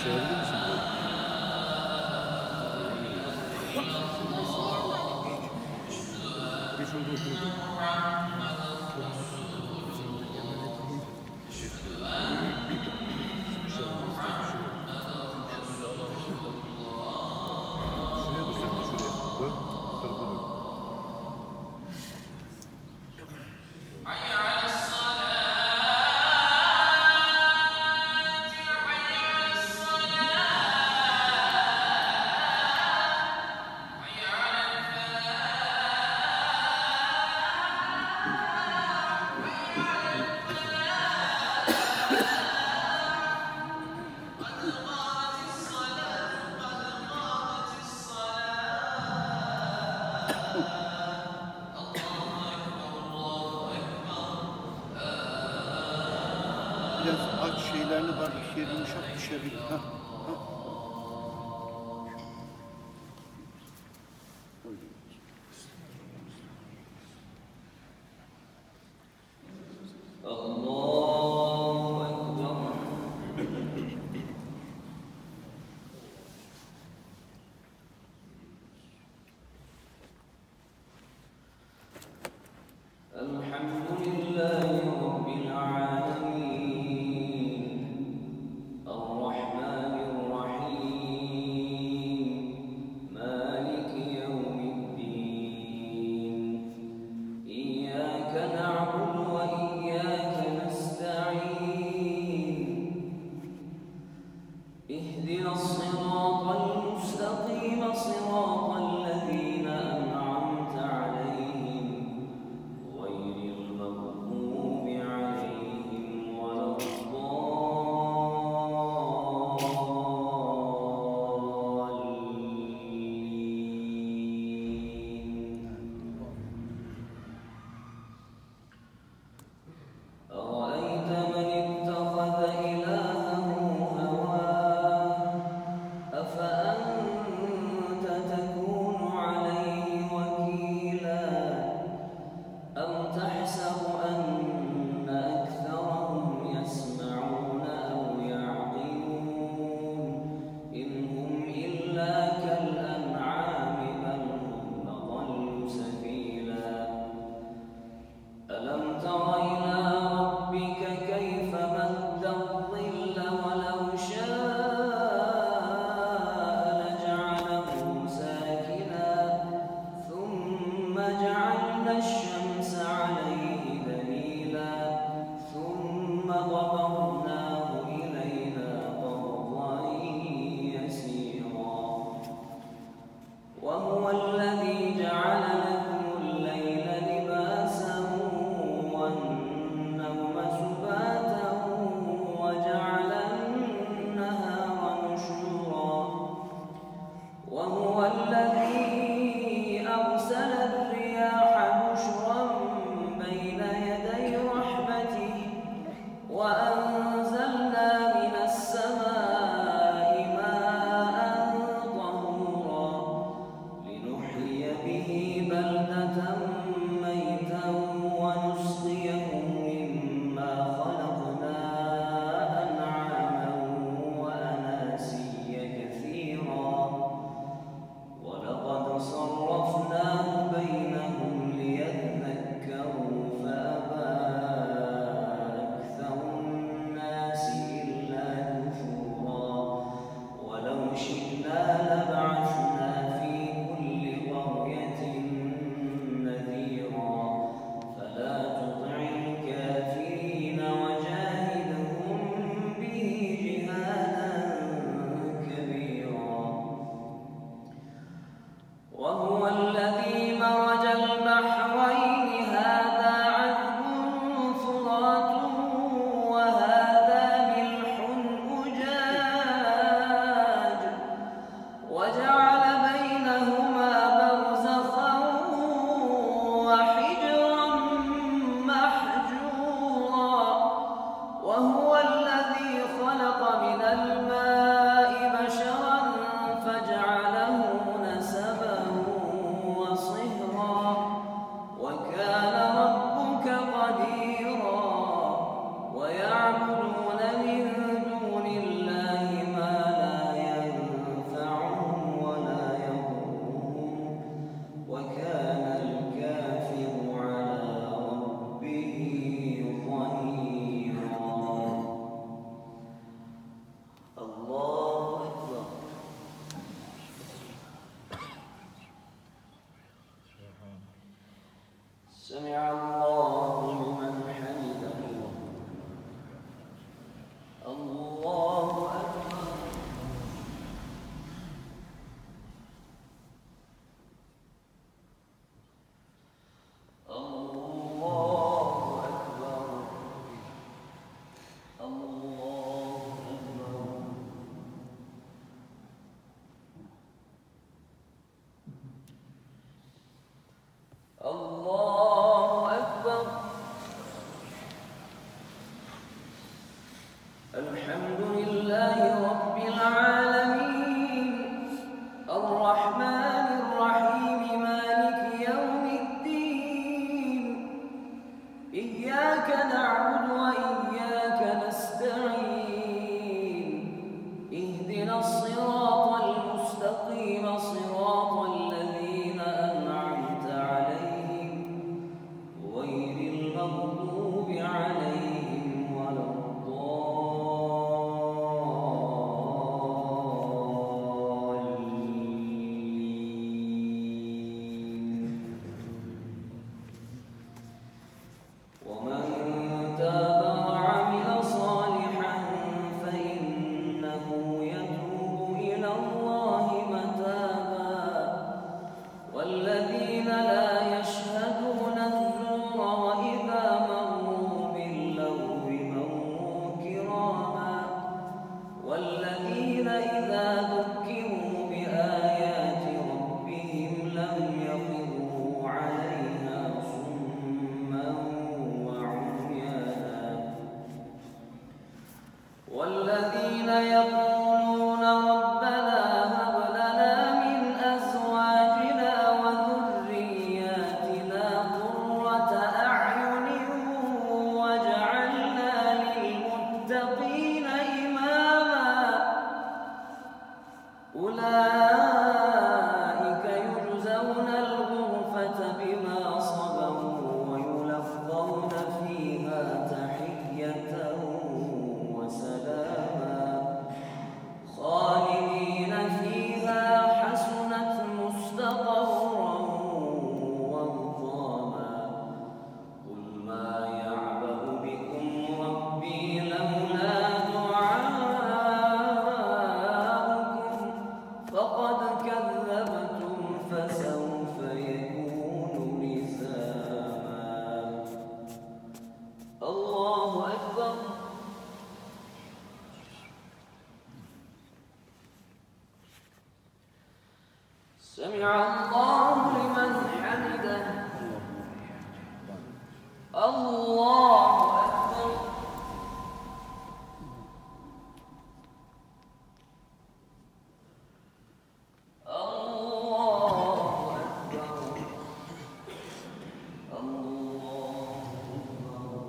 Çağırır mısın? Geç oldu okudum. Şuraya dur sen de şuraya. Dön. Bu tarafa dön. Biraz aç şeylerini bak, yer yumuşak düşebilir. Ha. الحمد لله رب العالمين الرحمن الرحيم الحمد لله رب العالمين الرحمن الرحيم مالك يوم الدين إياك نعبد وإياك نستعين اهدنا الصراط المستقيم صراط الذين أنعمت عليهم غير المغضوب عليهم ولا الضالين. ومن تاب وعمل صالحا فإنه يتوب إلى الله متابا والذين لا يشهدون الزور وإذا مروا باللغو مروا كراما والذين إذا ذكروا بآيات ربهم لم يخروا عليها صما وعميانا والذين يقولون ربنا هب لنا من أزواجنا وذرياتنا قرة أعين واجعلنا للمتقين إماما أولئك يجزون الغرفة بما صبروا ويلقون فيها تحية وسلاما خالدين فيها حسنت مستقرا ومقاما قل ما يعبأ بكم ربي لولا دعاؤكم فقد كذبتم فسوف يكون لزاما. الله أكبر. سمع الله لمن حمده. الله أكبر. الله أكبر. الله أكبر.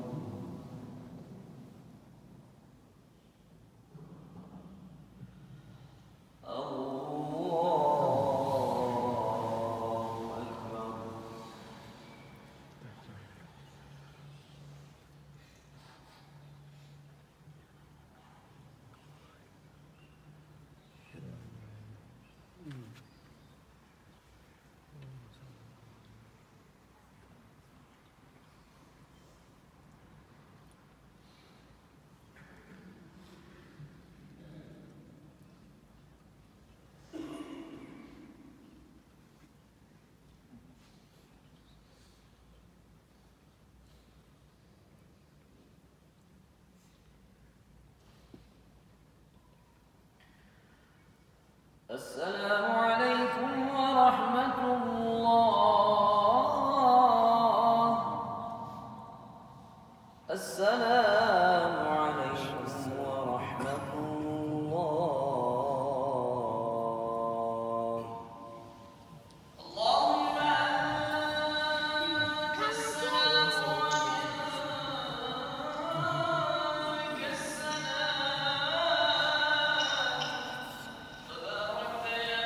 السلام عليكم ورحمة الله. السلام عليكم ورحمة الله. اللهم أنت السلام ومنك السلام تبارك يا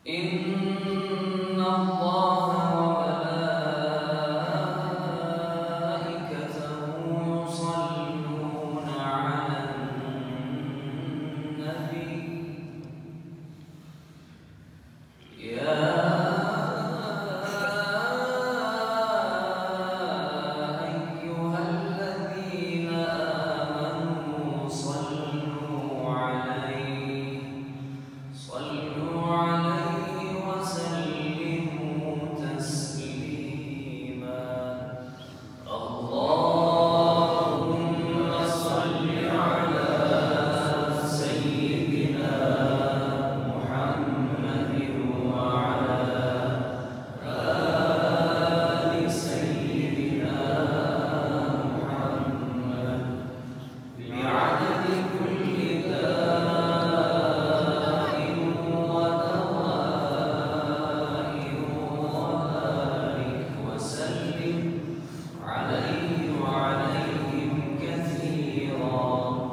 إن الله وملائكته يصلون على النبي يا أيها الذين آمنوا صلوا عليه وسلموا تسليما اللهم صل على سيدنا محمد وعلى آل سيدنا محمد بعدد كل داء ودواء وبارك وسلم عليه وعليهم كثيرا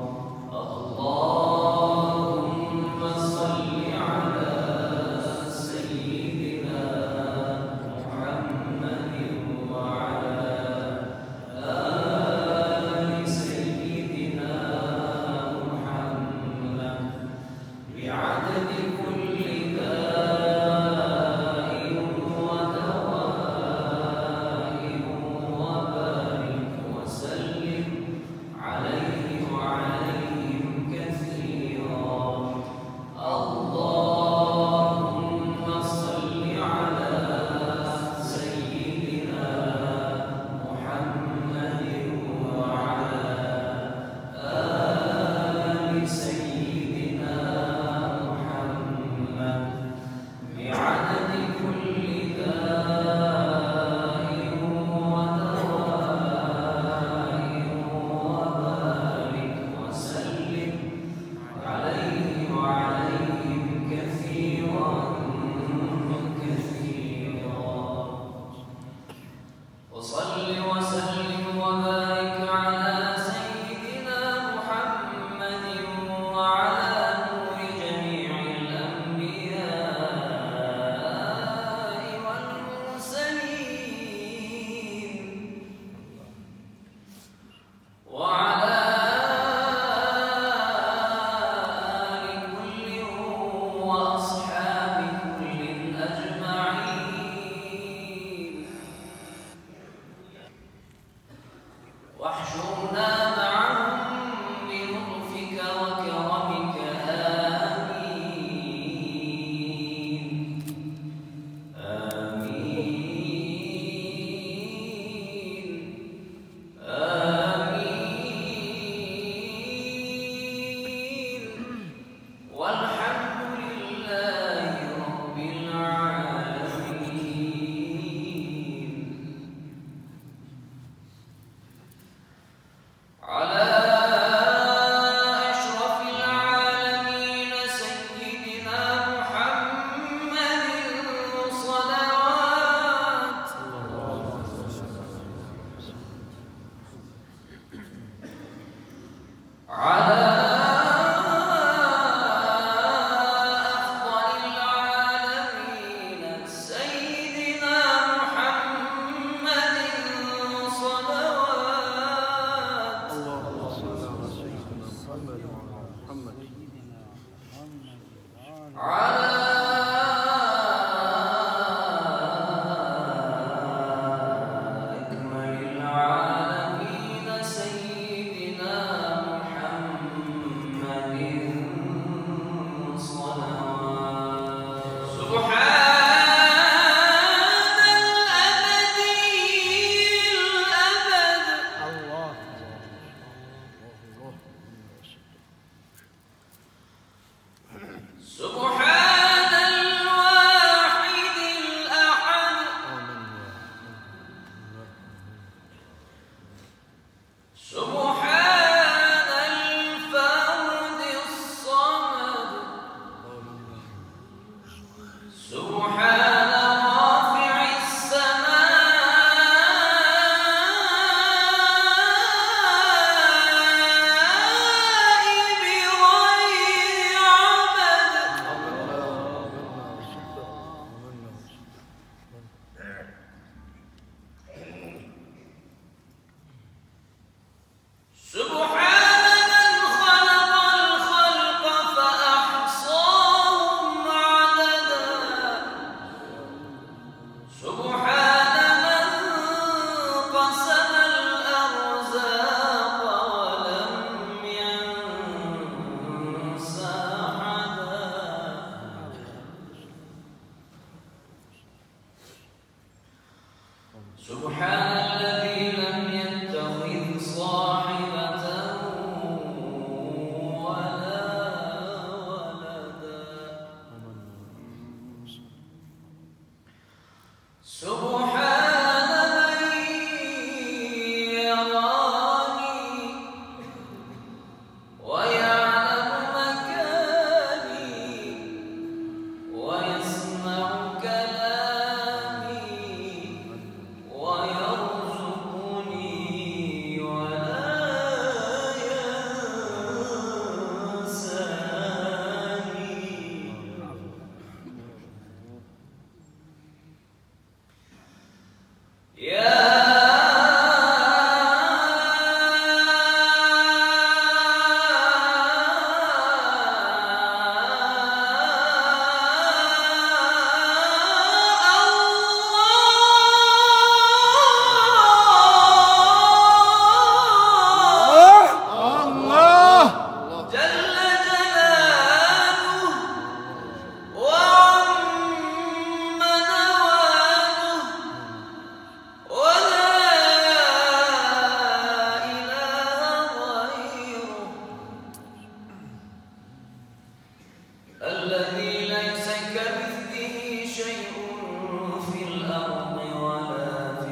اللهم صل على سيدنا محمد وعلى آل سيدنا محمد بعدد كل داء ودواء وبارك وسلم عليه وعليهم كثيرا اللهم صل على سيدنا محمد وعلى آل سيدنا محمد بعدد كل داء ودواء وبارك وسلم عليه وعليهم كثيرا وصل وسلم وبارك على سيدنا محمد وعلى نور جميع الأنبياء والمرسلين وعلى آل كل وأصحاب كل أجمعين واحشرنا معهم بلطفك وكرمك آمين آمين آمين والحمد لله رب العالمين على أشرف العالمين سيدنا محمد صلوات على أفضل العالمين سيدنا محمد صلوات اللهم صل على سيدنا محمد وعلى محمد على أكمل العالمين سيدنا محمد صلوات سبحان الأبدي الأبد الله سبحان الذي ليس كمثله شيء في الأرض ولا في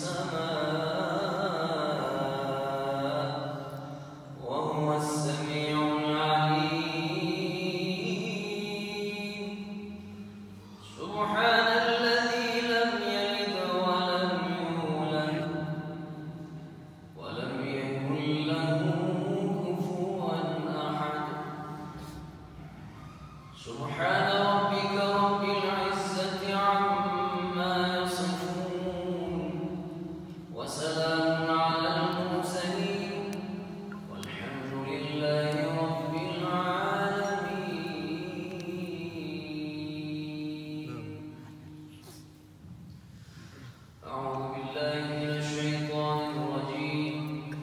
السماء وهو السميع العليم سبحان الذي لم يلد ولم يولد ولم يكن له كفوا أحد سبحان ربك رب العزة عما يصفون وسلام على المرسلين والحمد لله رب العالمين. أعوذ بالله من الشيطان الرجيم.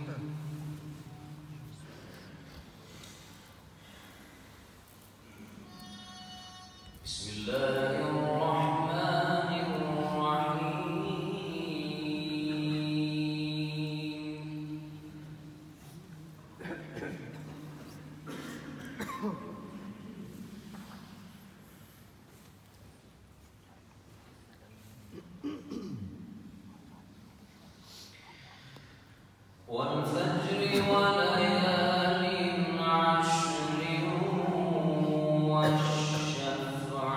بسم الله الرحمن الرحيم والفجر وليال عشر والشفع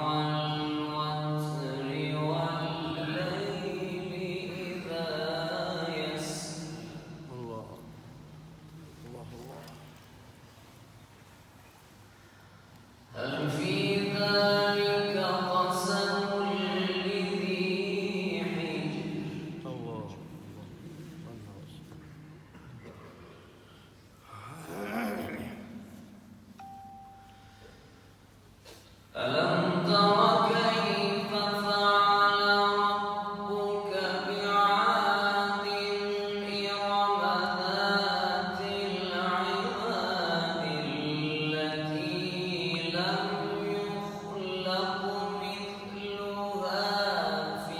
والوتر والليل إذا يسر الله الله الله. هل في ذلك قسم لذي حجر الله ألم تر كيف فعل ربك بعاد إرم ذات العماد التي لم يخلق مثلها في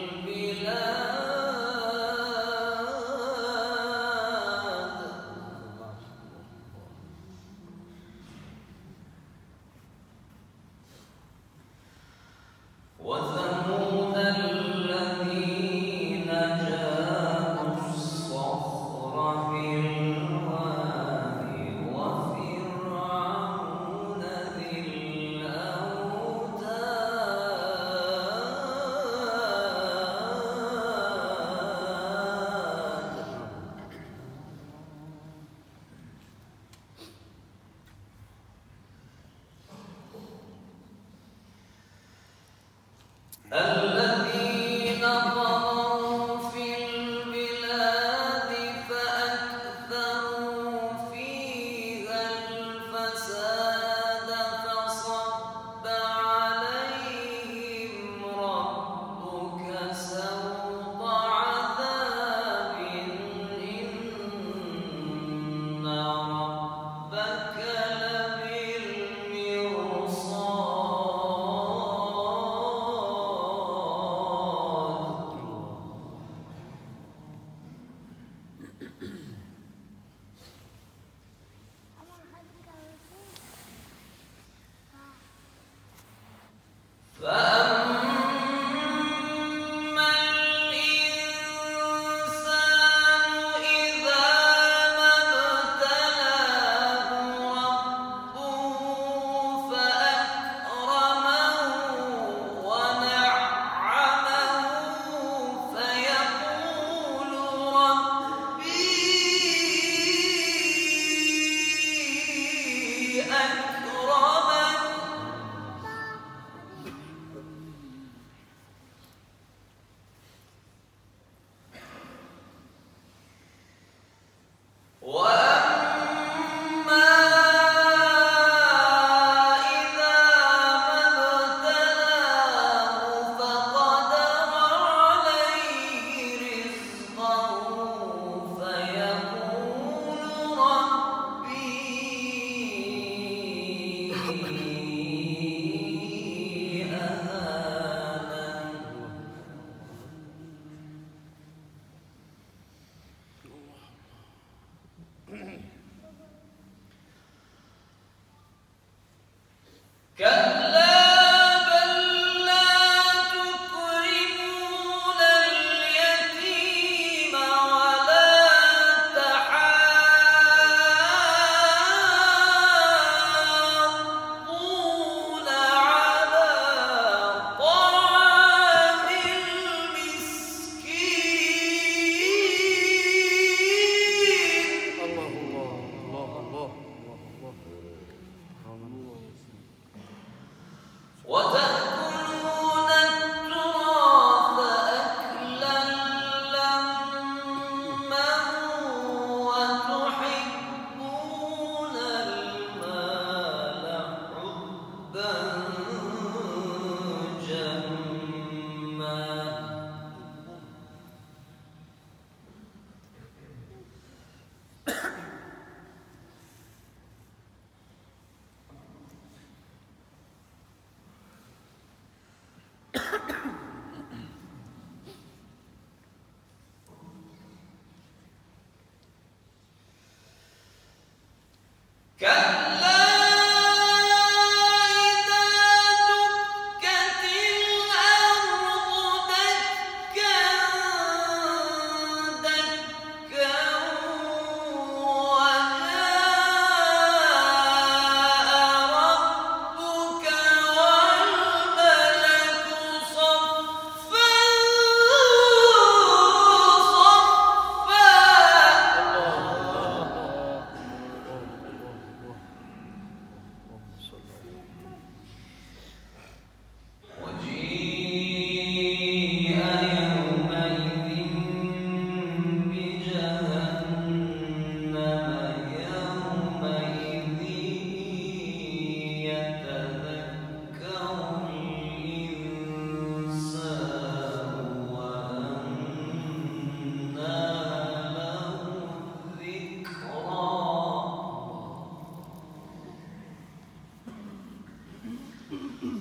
البلاد وثمود الذين جابوا الصخر بالواد وفرعون ذي الأوتاد الذين طغوا في البلاد فأكثروا فيها الفساد فصب عليهم ربك سوط عذاب إن ربك لبالمرصاد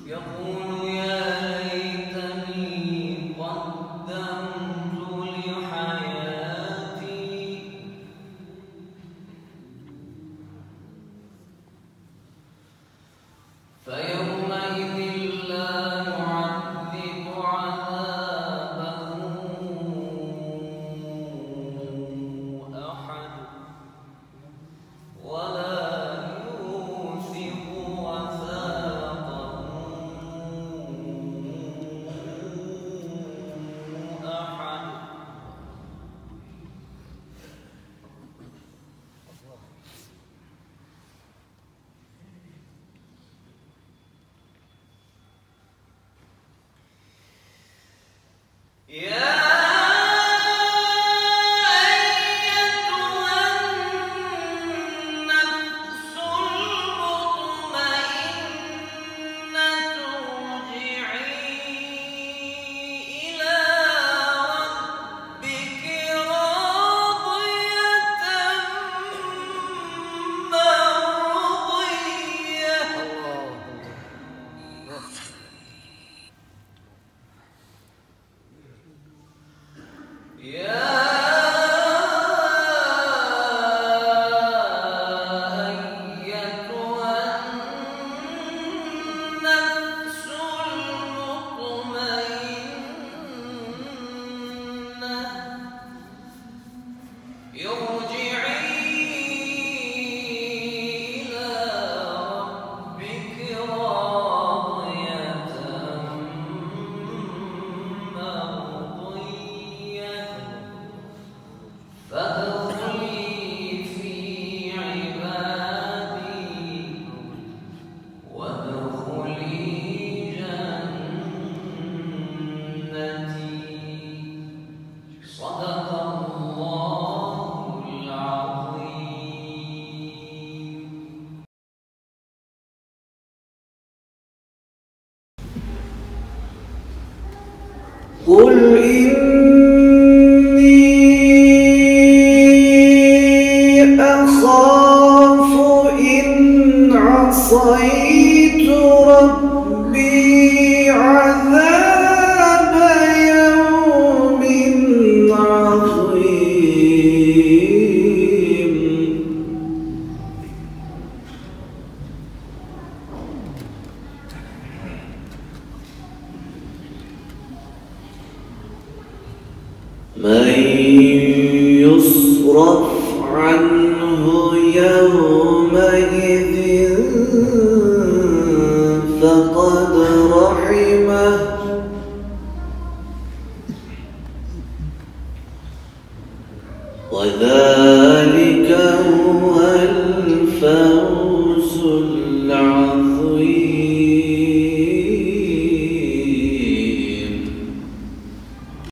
يقول يا ليتني قدمت لحياتي فيومئذ لا يعذب عذابه أحد ولا يوثق وثاقه أحد. يا أيتها النفس المطمئنة ارجعي إلى ربك راضية مرضية. يا أيتها النفس المطمئنة ارجعي إلى ربك راضية مرضية فادخلي في عبادي وادخلي جنتي. صدق الله العظيم. قل إني أخاف إن عصيت ربي عذاب يوم عظيم. من يصرف عنه يومئذ فقد رحمه وذلك